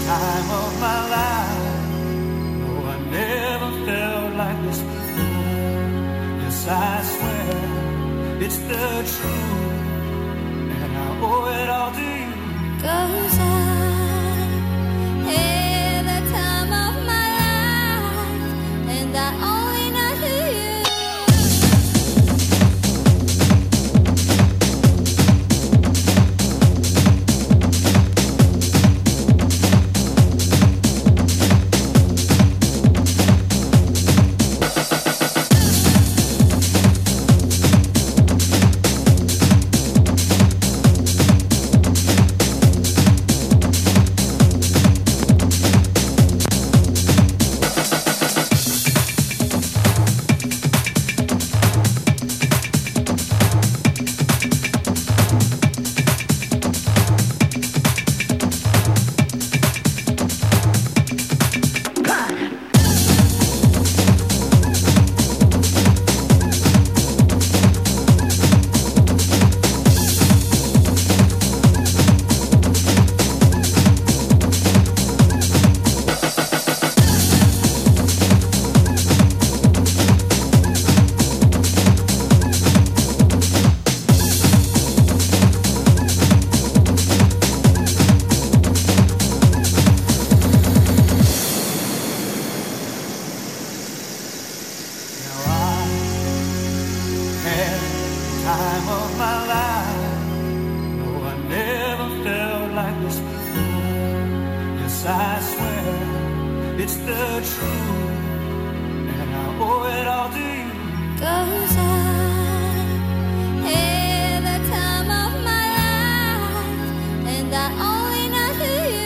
time of my life. No, I never felt like this before. Yes, I swear it's the truth, and I owe it all to you. 'Cause I had the time of my life, and I only know to you. Time of my life. No, I never felt like this before. Yes, I swear it's the truth, and I owe it all to you. 'Cause I had the time of my life, and I only know to you.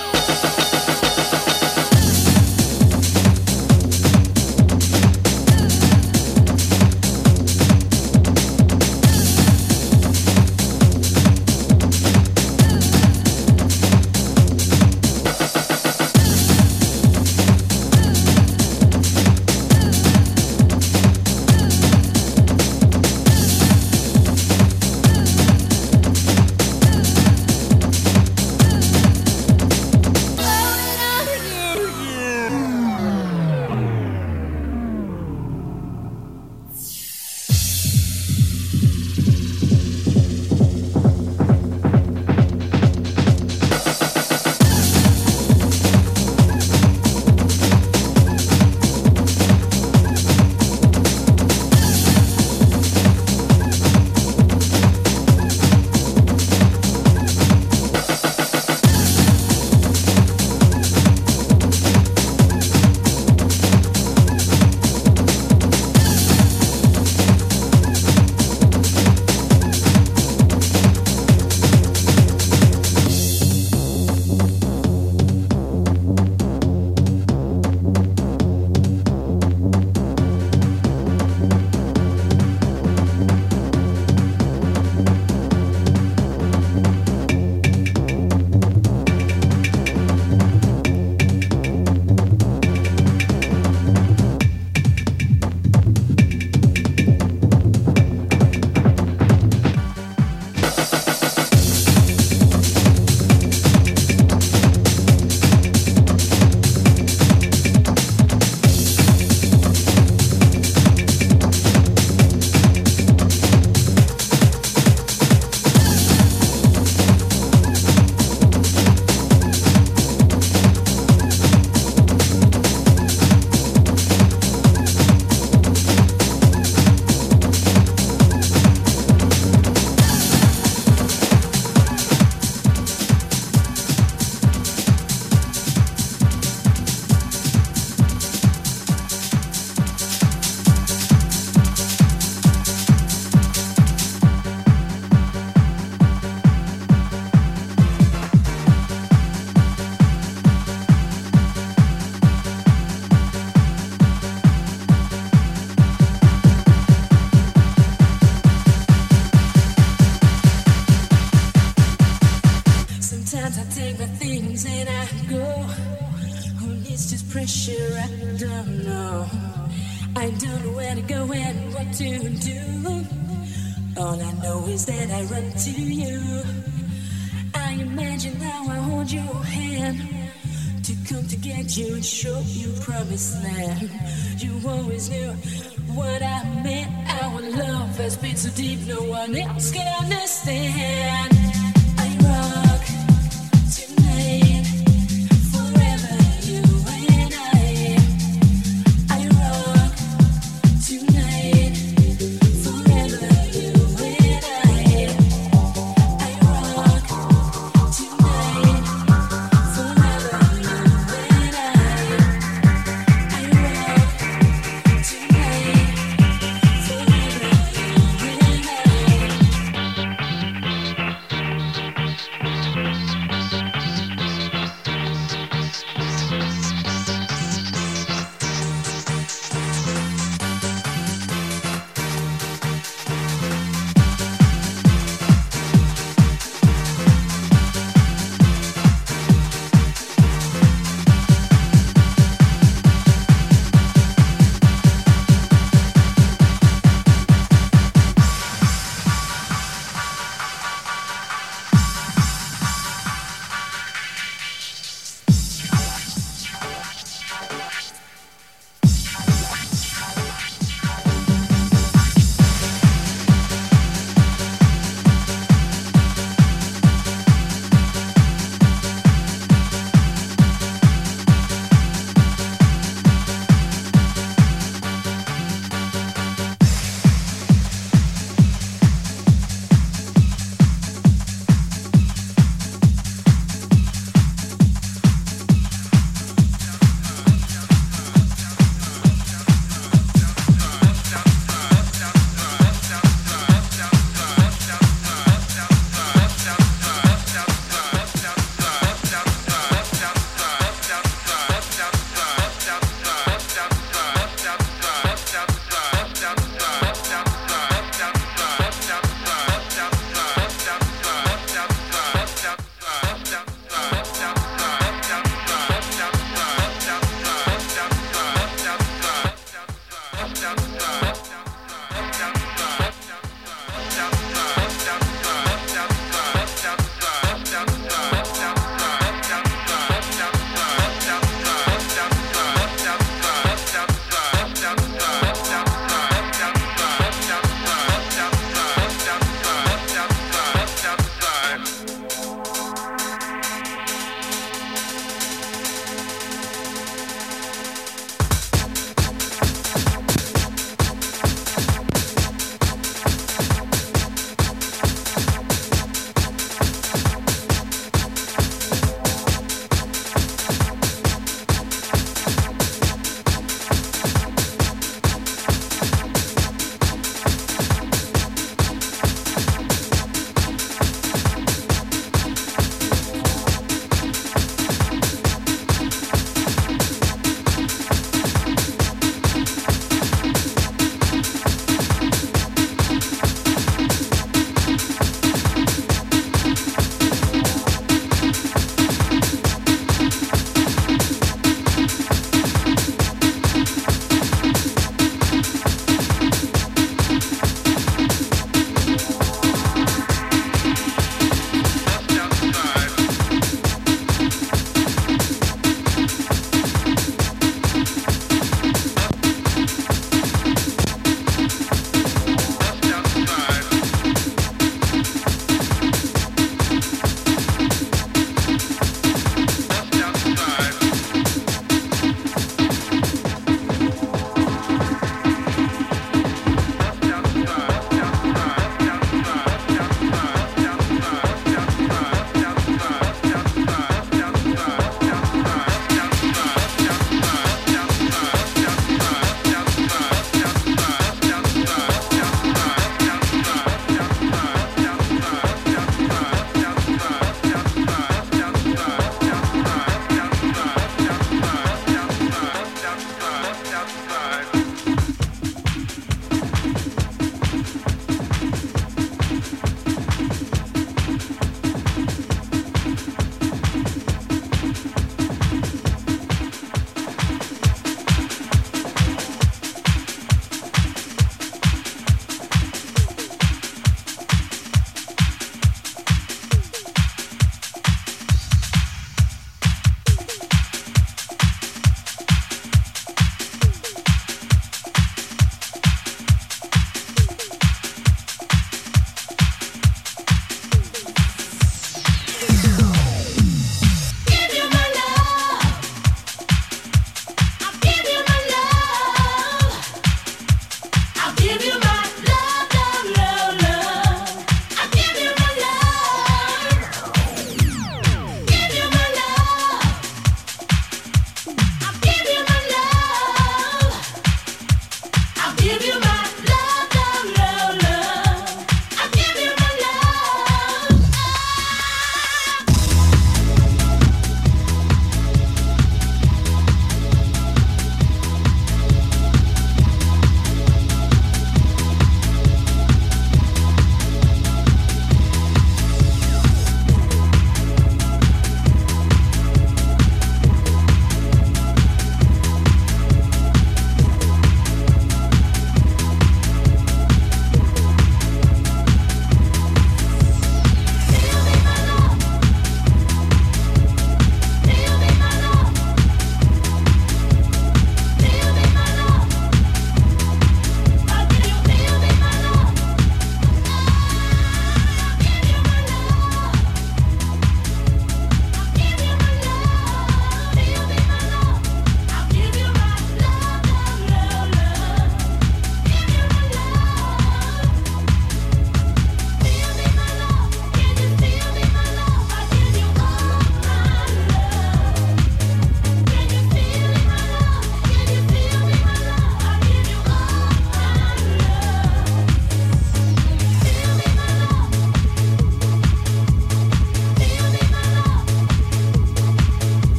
pressure, I don't know. I don't know where to go and what to do. All I know is that I run to you. I imagine how I hold your hand come to get you and show you promised land. You always knew what I meant. Our love has been so deep, no one else can understand. I rock tonight, forever you and I rock tonight, forever you and I rock tonight, forever you and I rock tonight, forever you and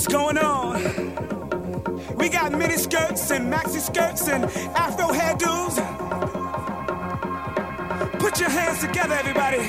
going on? We got mini skirts and maxi skirts and afro hairdos. Put your hands together, everybody.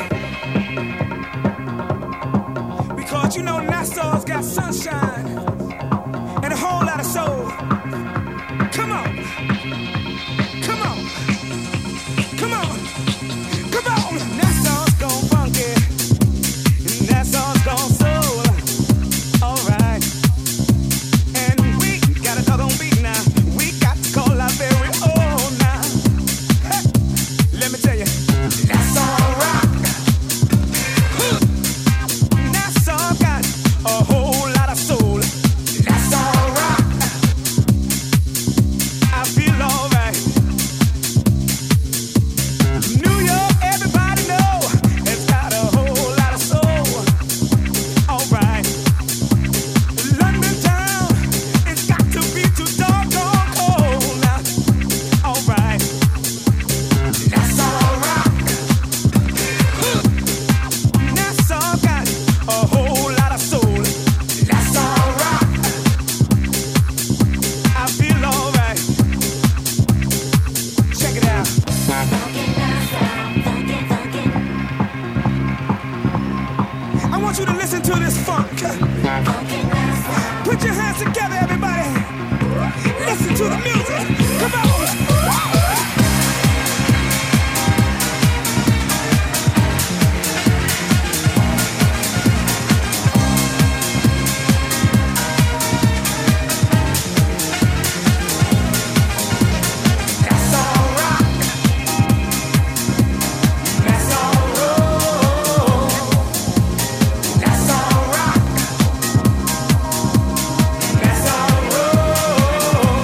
Because you know Nassau's got sunshine and a whole lot of soul. Come on. Come on. Come on. Come on. Nassau's gone funky. Nassau's gone soul. All right. And we got a doggone beat now. We got to call our very own now. Hey, let me tell you. Nassau rock. Nassau got a whole lot of soul. Nassau rock. I feel alright. New York, everybody know it's got a whole lot of soul. Alright. London town, it's got to be too doggone cold now. Alright. Nassau rock. Nassau got a whole lot of soul. Nassau rock. I feel alright. Check it out. I want you to listen to this funk. Put your hands together, everybody. Listen to the music. Come on. Nassau rock. Nassau roll. Nassau rock. Nassau roll.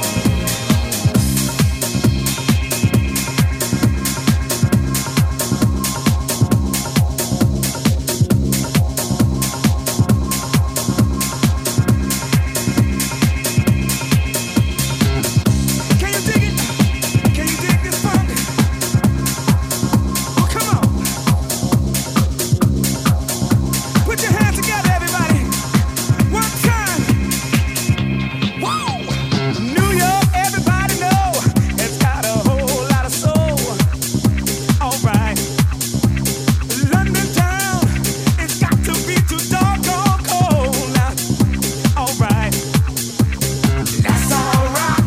Can you dig it? Can you dig this funk? Oh, come on. Put your hands together, everybody. One time. Woo! New York, everybody know it's got a whole lot of soul. All right. London town, it's got to be too doggone cold now. All right. Nassau rock.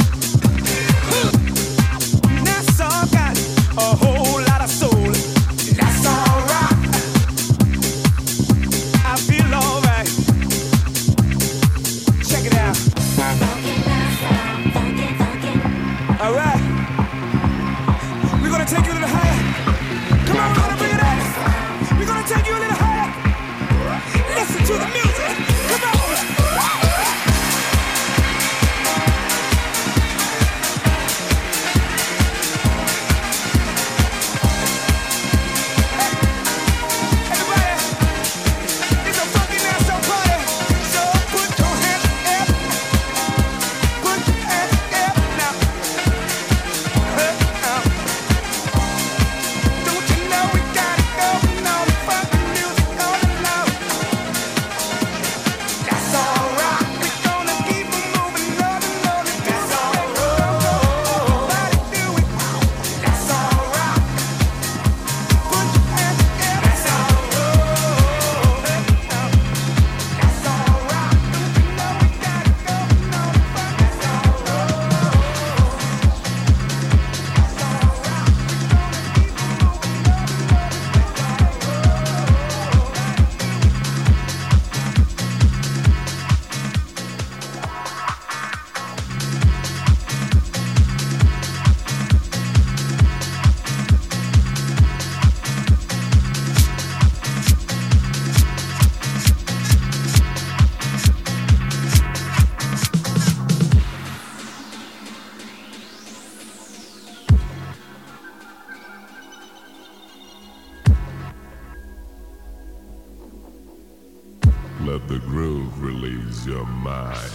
Nassau got a whole lot of soul. Nassau rock. I feel alright. Check it out. Alright. We're gonna take you a little higher. Come on, we're gonna bring it up. We're gonna take you a little higher. Listen to the music. Come on. Everybody, it's a funky Nassau party. So put your hands up. Put your hands up now. Don't you know we got it going on? Funky music all along. Nassau rock. We're gonna keep it moving on and on. Nassau roll. Body do it. Nassau rock. Put your hands up. Nassau roll. Nassau rock. Don't you know we got it going on? Funky Nassau roll. Let the groove release your mind.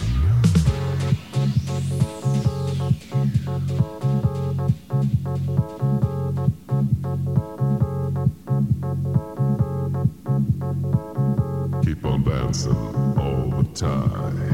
Keep on dancing all the time.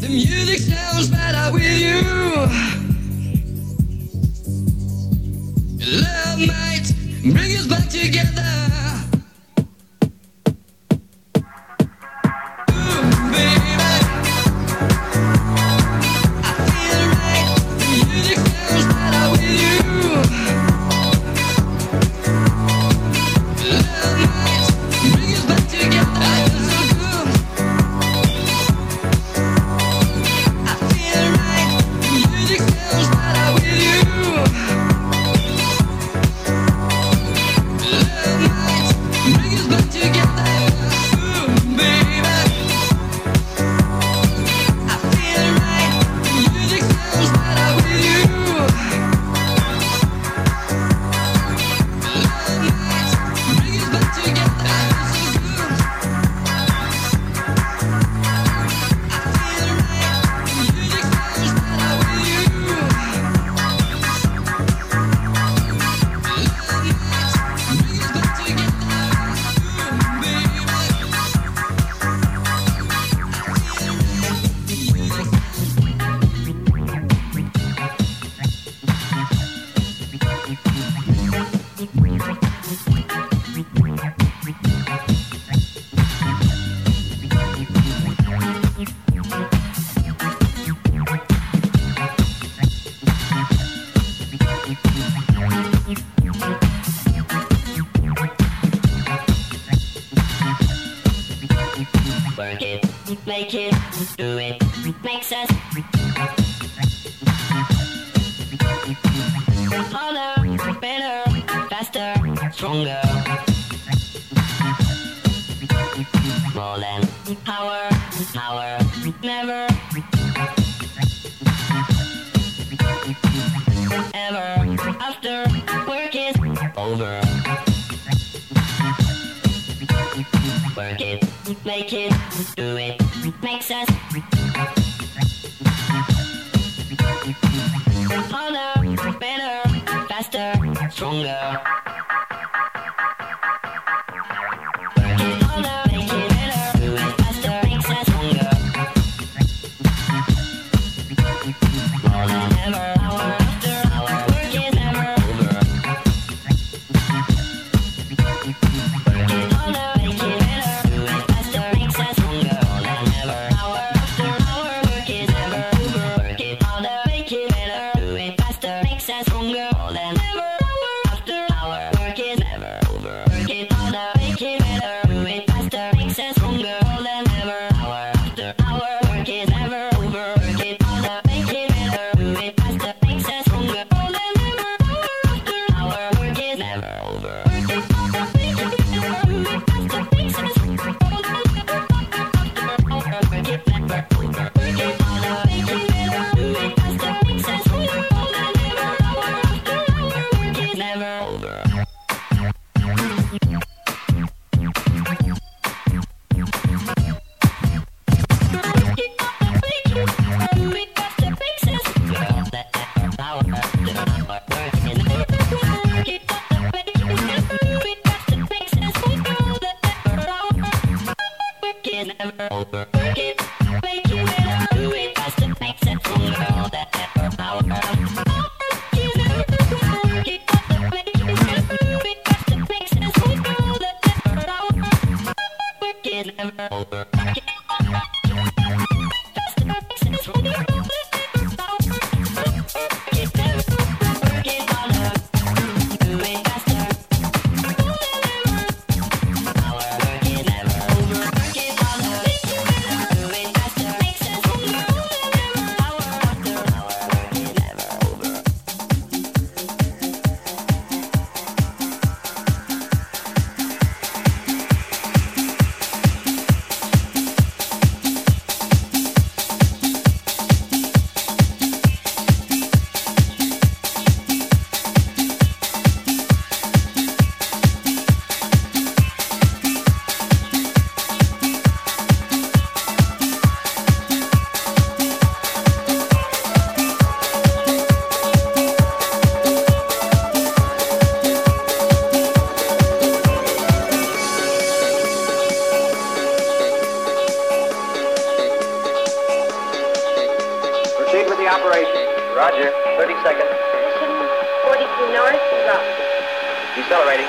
The music sounds better with you. Love might bring us back together. Make it, do it, makes us harder, better, faster, stronger. More than power, power, never, ever, after work is over. Work it, make it, do it, makes us harder, better, faster, stronger. Work it harder, make it better, do it faster, makes us stronger. More than ever, hour after hour, work is never over. Work it harder, make it better, do it faster, makes us stronger. More than ever, hour after hour, work is never over. Work it harder, make it better, do it faster, makes us stronger. More than ever, hour after hour, work is never over. Work it harder, make it better, do it faster, makes us stronger. More than ever, hour after hour, work is never over. Work it harder, make it better, do it faster, makes us stronger. More than ever, hour after hour, work is never over. Work it harder, make it better, do it faster, makes us stronger. More than ever, hour after hour, work is never over. Work it harder, make it better, do it faster, makes us stronger. More than ever, hour after hour, work is never over. Never over. Work it, make it better, do it faster, makes it stronger. All that ever power. Work it never over. Work it faster, make it better, do it faster, makes it stronger. All that ever power. Work it never over. Work it faster, makes it stronger. All that ever power. Work it never over. Work it harder, do it faster. All that ever power. Work it never over. Work it harder, do it faster, makes us stronger. All that ever hour after hour, work it never over. operation. Roger. 30 seconds. Position 42 north is up. Decelerating.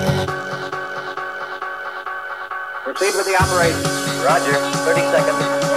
Proceed with the operation. Roger. 30 seconds.